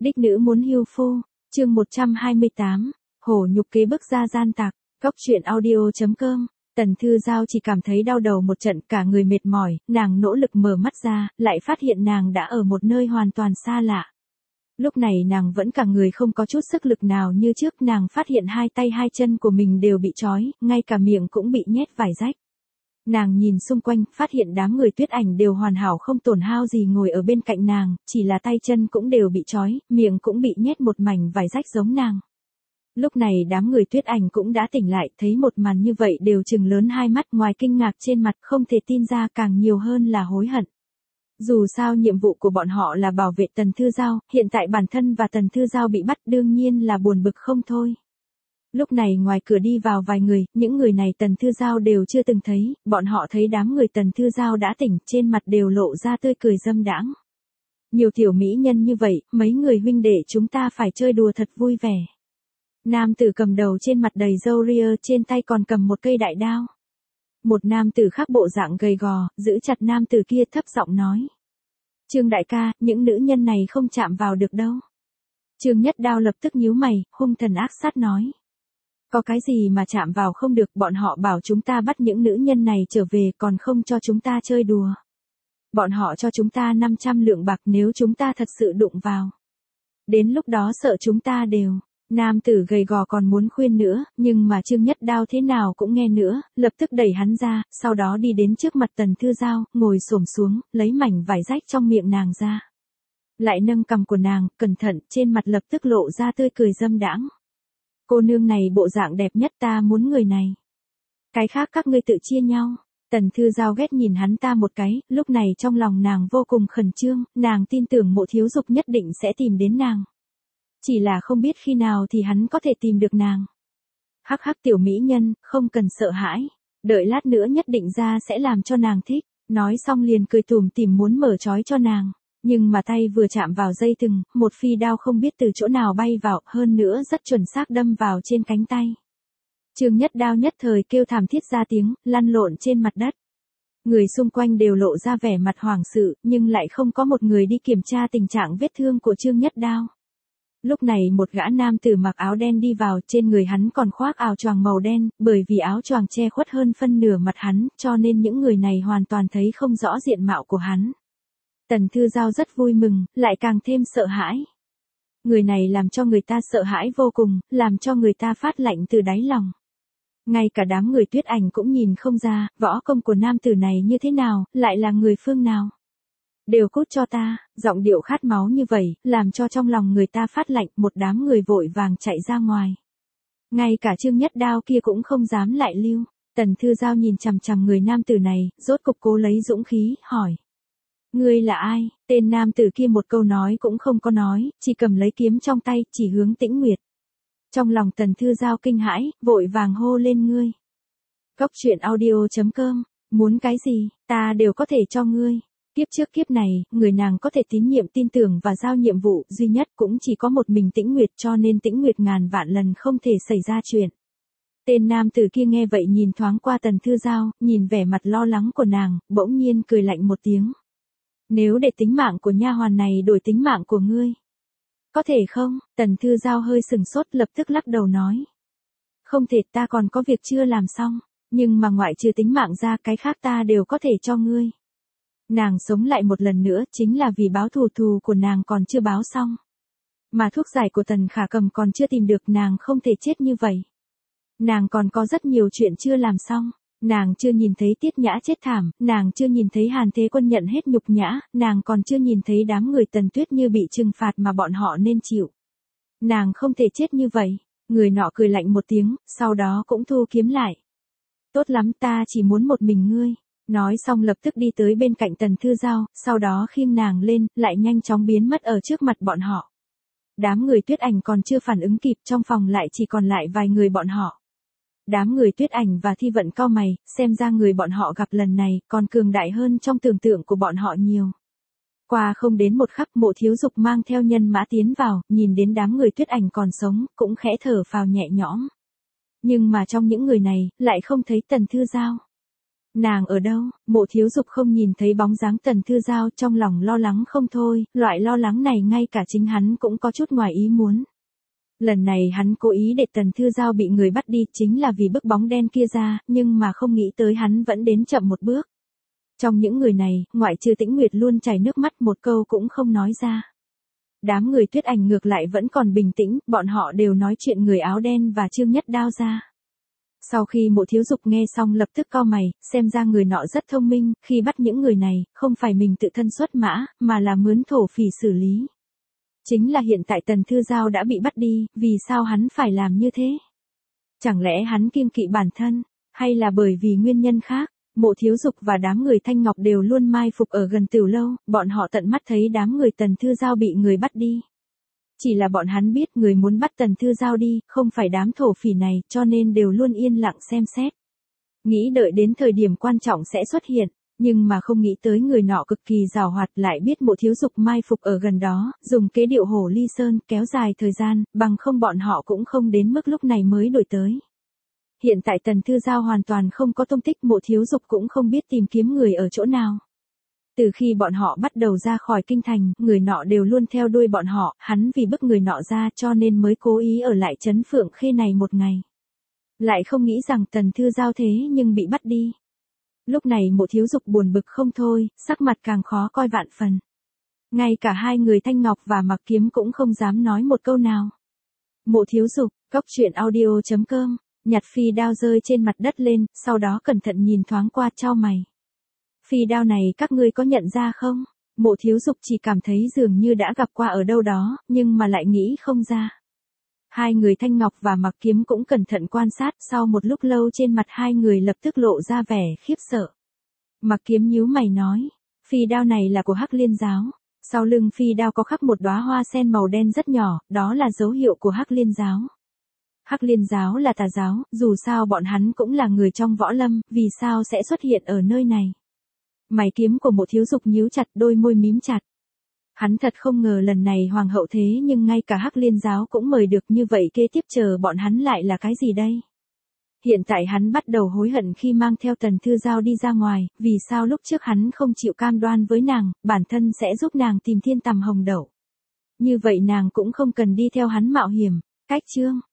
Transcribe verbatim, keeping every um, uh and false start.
Đích nữ muốn hưu phu, chương một trăm hai mươi tám, hổ nhục kế bước ra gian tặc, góc truyện audio.com. Tần Thư Giao chỉ cảm thấy đau đầu một trận, cả người mệt mỏi, nàng nỗ lực mở mắt ra, lại phát hiện nàng đã ở một nơi hoàn toàn xa lạ. Lúc này nàng vẫn cả người không có chút sức lực nào như trước, nàng phát hiện hai tay hai chân của mình đều bị trói, ngay cả miệng cũng bị nhét vải rách. Nàng nhìn xung quanh, phát hiện đám người Tuyết Ảnh đều hoàn hảo không tổn hao gì ngồi ở bên cạnh nàng, chỉ là tay chân cũng đều bị trói, miệng cũng bị nhét một mảnh vải rách giống nàng. Lúc này đám người Tuyết Ảnh cũng đã tỉnh lại, thấy một màn như vậy đều trừng lớn hai mắt, ngoài kinh ngạc trên mặt không thể tin ra càng nhiều hơn là hối hận. Dù sao nhiệm vụ của bọn họ là bảo vệ Tần Thư Giao, hiện tại bản thân và Tần Thư Giao bị bắt đương nhiên là buồn bực không thôi. Lúc này ngoài cửa đi vào vài người, những người này Tần Thư Giao đều chưa từng thấy, bọn họ thấy đám người Tần Thư Giao đã tỉnh, trên mặt đều lộ ra tươi cười dâm đãng. Nhiều tiểu mỹ nhân như vậy, mấy người huynh đệ chúng ta phải chơi đùa thật vui vẻ. Nam tử cầm đầu trên mặt đầy râu ria, trên tay còn cầm một cây đại đao. Một nam tử khác bộ dạng gầy gò, giữ chặt nam tử kia thấp giọng nói. Trương đại ca, những nữ nhân này không chạm vào được đâu. Trương Nhất Đao lập tức nhíu mày, hung thần ác sát nói. Có cái gì mà chạm vào không được, bọn họ bảo chúng ta bắt những nữ nhân này trở về còn không cho chúng ta chơi đùa. Bọn họ cho chúng ta năm trăm lượng bạc nếu chúng ta thật sự đụng vào. Đến lúc đó sợ chúng ta đều. Nam tử gầy gò còn muốn khuyên nữa, nhưng mà Trương Nhất Đao thế nào cũng nghe nữa, lập tức đẩy hắn ra, sau đó đi đến trước mặt Tần Thư Giao, ngồi xổm xuống, lấy mảnh vải rách trong miệng nàng ra. Lại nâng cằm của nàng, cẩn thận, trên mặt lập tức lộ ra tươi cười dâm đãng. Cô nương này bộ dạng đẹp nhất, ta muốn người này. Cái khác các ngươi tự chia nhau. Tần Thư Giao ghét nhìn hắn ta một cái, lúc này trong lòng nàng vô cùng khẩn trương, nàng tin tưởng Mộ Thiếu Dục nhất định sẽ tìm đến nàng. Chỉ là không biết khi nào thì hắn có thể tìm được nàng. Hắc hắc tiểu mỹ nhân, không cần sợ hãi. Đợi lát nữa nhất định ra sẽ làm cho nàng thích. Nói xong liền cười tủm tỉm muốn mở trói cho nàng. Nhưng mà tay vừa chạm vào dây thừng, một phi đao không biết từ chỗ nào bay vào, hơn nữa rất chuẩn xác đâm vào trên cánh tay. Trương Nhất Đao nhất thời kêu thảm thiết ra tiếng, lăn lộn trên mặt đất. Người xung quanh đều lộ ra vẻ mặt hoảng sự, nhưng lại không có một người đi kiểm tra tình trạng vết thương của Trương Nhất Đao. Lúc này một gã nam tử mặc áo đen đi vào, trên người hắn còn khoác áo choàng màu đen, bởi vì áo choàng che khuất hơn phân nửa mặt hắn, cho nên những người này hoàn toàn thấy không rõ diện mạo của hắn. Tần Thư Giao rất vui mừng, lại càng thêm sợ hãi. Người này làm cho người ta sợ hãi vô cùng, làm cho người ta phát lạnh từ đáy lòng. Ngay cả đám người Tuyết Ảnh cũng nhìn không ra, võ công của nam tử này như thế nào, lại là người phương nào. Đều cút cho ta, giọng điệu khát máu như vậy, làm cho trong lòng người ta phát lạnh, một đám người vội vàng chạy ra ngoài. Ngay cả Trương Nhất Đao kia cũng không dám lại lưu. Tần Thư Giao nhìn chằm chằm người nam tử này, rốt cục cố lấy dũng khí, hỏi. Ngươi là ai? Tên nam tử kia một câu nói cũng không có nói, chỉ cầm lấy kiếm trong tay, chỉ hướng Tĩnh Nguyệt. Trong lòng Tần Thư Giao kinh hãi, vội vàng hô lên ngươi. Góc truyện audio.com, muốn cái gì, ta đều có thể cho ngươi. Kiếp trước kiếp này, người nàng có thể tín nhiệm tin tưởng và giao nhiệm vụ duy nhất cũng chỉ có một mình Tĩnh Nguyệt, cho nên Tĩnh Nguyệt ngàn vạn lần không thể xảy ra chuyện. Tên nam tử kia nghe vậy nhìn thoáng qua Tần Thư Giao, nhìn vẻ mặt lo lắng của nàng, bỗng nhiên cười lạnh một tiếng. Nếu để tính mạng của nha hoàn này đổi tính mạng của ngươi. Có thể không? Tần Thư Giao hơi sừng sốt lập tức lắc đầu nói. Không thể, ta còn có việc chưa làm xong, nhưng mà ngoại trừ tính mạng ra cái khác ta đều có thể cho ngươi. Nàng sống lại một lần nữa chính là vì báo thù thù của nàng còn chưa báo xong. Mà thuốc giải của Tần Khả Cầm còn chưa tìm được, nàng không thể chết như vậy. Nàng còn có rất nhiều chuyện chưa làm xong. Nàng chưa nhìn thấy Tiết Nhã chết thảm, nàng chưa nhìn thấy Hàn Thế Quân nhận hết nhục nhã, nàng còn chưa nhìn thấy đám người Tần Tuyết như bị trừng phạt mà bọn họ nên chịu. Nàng không thể chết như vậy. Người nọ cười lạnh một tiếng, sau đó cũng thu kiếm lại. Tốt lắm, ta chỉ muốn một mình ngươi. Nói xong lập tức đi tới bên cạnh Tần Thư Giao, sau đó khiêng nàng lên, lại nhanh chóng biến mất ở trước mặt bọn họ. Đám người Tuyết Ảnh còn chưa phản ứng kịp, trong phòng lại chỉ còn lại vài người bọn họ. Đám người Tuyết Ảnh và Thi Vận cau mày, xem ra người bọn họ gặp lần này còn cường đại hơn trong tưởng tượng của bọn họ nhiều. Qua không đến một khắc, Mộ Thiếu Dục mang theo nhân mã tiến vào, nhìn đến đám người Tuyết Ảnh còn sống, cũng khẽ thở phào nhẹ nhõm. Nhưng mà trong những người này, lại không thấy Tần Thư Giao. Nàng ở đâu? Mộ Thiếu Dục không nhìn thấy bóng dáng Tần Thư Giao, trong lòng lo lắng không thôi, loại lo lắng này ngay cả chính hắn cũng có chút ngoài ý muốn. Lần này hắn cố ý để Tần Thư Giao bị người bắt đi chính là vì bức bóng đen kia ra, nhưng mà không nghĩ tới hắn vẫn đến chậm một bước. Trong những người này, ngoại trừ Tĩnh Nguyệt luôn chảy nước mắt một câu cũng không nói ra. Đám người Tuyết Ảnh ngược lại vẫn còn bình tĩnh, bọn họ đều nói chuyện người áo đen và Trương Nhất Đao ra. Sau khi Mộ Thiếu Dục nghe xong lập tức cau mày, xem ra người nọ rất thông minh, khi bắt những người này, không phải mình tự thân xuất mã, mà là mướn thổ phỉ xử lý. Chính là hiện tại Tần Thư Giao đã bị bắt đi, vì sao hắn phải làm như thế? Chẳng lẽ hắn kiêng kỵ bản thân, hay là bởi vì nguyên nhân khác? Mộ Thiếu Dục và đám người Thanh Ngọc đều luôn mai phục ở gần Tửu Lâu, bọn họ tận mắt thấy đám người Tần Thư Giao bị người bắt đi. Chỉ là bọn hắn biết người muốn bắt Tần Thư Giao đi, không phải đám thổ phỉ này, cho nên đều luôn yên lặng xem xét. Nghĩ đợi đến thời điểm quan trọng sẽ xuất hiện, nhưng mà không nghĩ tới người nọ cực kỳ giàu hoạt lại biết Mộ Thiếu Dục mai phục ở gần đó, dùng kế điệu hổ ly sơn kéo dài thời gian, bằng không bọn họ cũng không đến mức lúc này mới đuổi tới. Hiện tại Tần Thư Giao hoàn toàn không có tung tích, Mộ Thiếu Dục cũng không biết tìm kiếm người ở chỗ nào. Từ khi bọn họ bắt đầu ra khỏi kinh thành, người nọ đều luôn theo đuôi bọn họ, hắn vì bức người nọ ra cho nên mới cố ý ở lại trấn Phượng Khê này một ngày. Lại không nghĩ rằng Tần Thư Giao thế nhưng bị bắt đi. Lúc này Mộ Thiếu Dục buồn bực không thôi, sắc mặt càng khó coi vạn phần. Ngay cả hai người Thanh Ngọc và Mặc Kiếm cũng không dám nói một câu nào. Mộ Thiếu Dục, Cốc Truyện Audio chấm com, nhặt phi đao rơi trên mặt đất lên, sau đó cẩn thận nhìn thoáng qua chau mày. Phi đao này các ngươi có nhận ra không? Mộ Thiếu Dục chỉ cảm thấy dường như đã gặp qua ở đâu đó, nhưng mà lại nghĩ không ra. Hai người Thanh Ngọc và Mặc Kiếm cũng cẩn thận quan sát, sau một lúc lâu trên mặt hai người lập tức lộ ra vẻ khiếp sợ. Mặc Kiếm nhíu mày nói, phi đao này là của Hắc Liên giáo. Sau lưng phi đao có khắc một đóa hoa sen màu đen rất nhỏ, đó là dấu hiệu của Hắc Liên giáo. Hắc Liên giáo là tà giáo, dù sao bọn hắn cũng là người trong võ lâm, vì sao sẽ xuất hiện ở nơi này? Mày kiếm của Mộ Thiếu Dục nhíu chặt, đôi môi mím chặt. Hắn thật không ngờ lần này hoàng hậu thế nhưng ngay cả Hắc Liên giáo cũng mời được, như vậy kế tiếp chờ bọn hắn lại là cái gì đây? Hiện tại hắn bắt đầu hối hận khi mang theo Tần Thư Giao đi ra ngoài, vì sao lúc trước hắn không chịu cam đoan với nàng, bản thân sẽ giúp nàng tìm thiên tầm hồng đậu. Như vậy nàng cũng không cần đi theo hắn mạo hiểm. Cách chương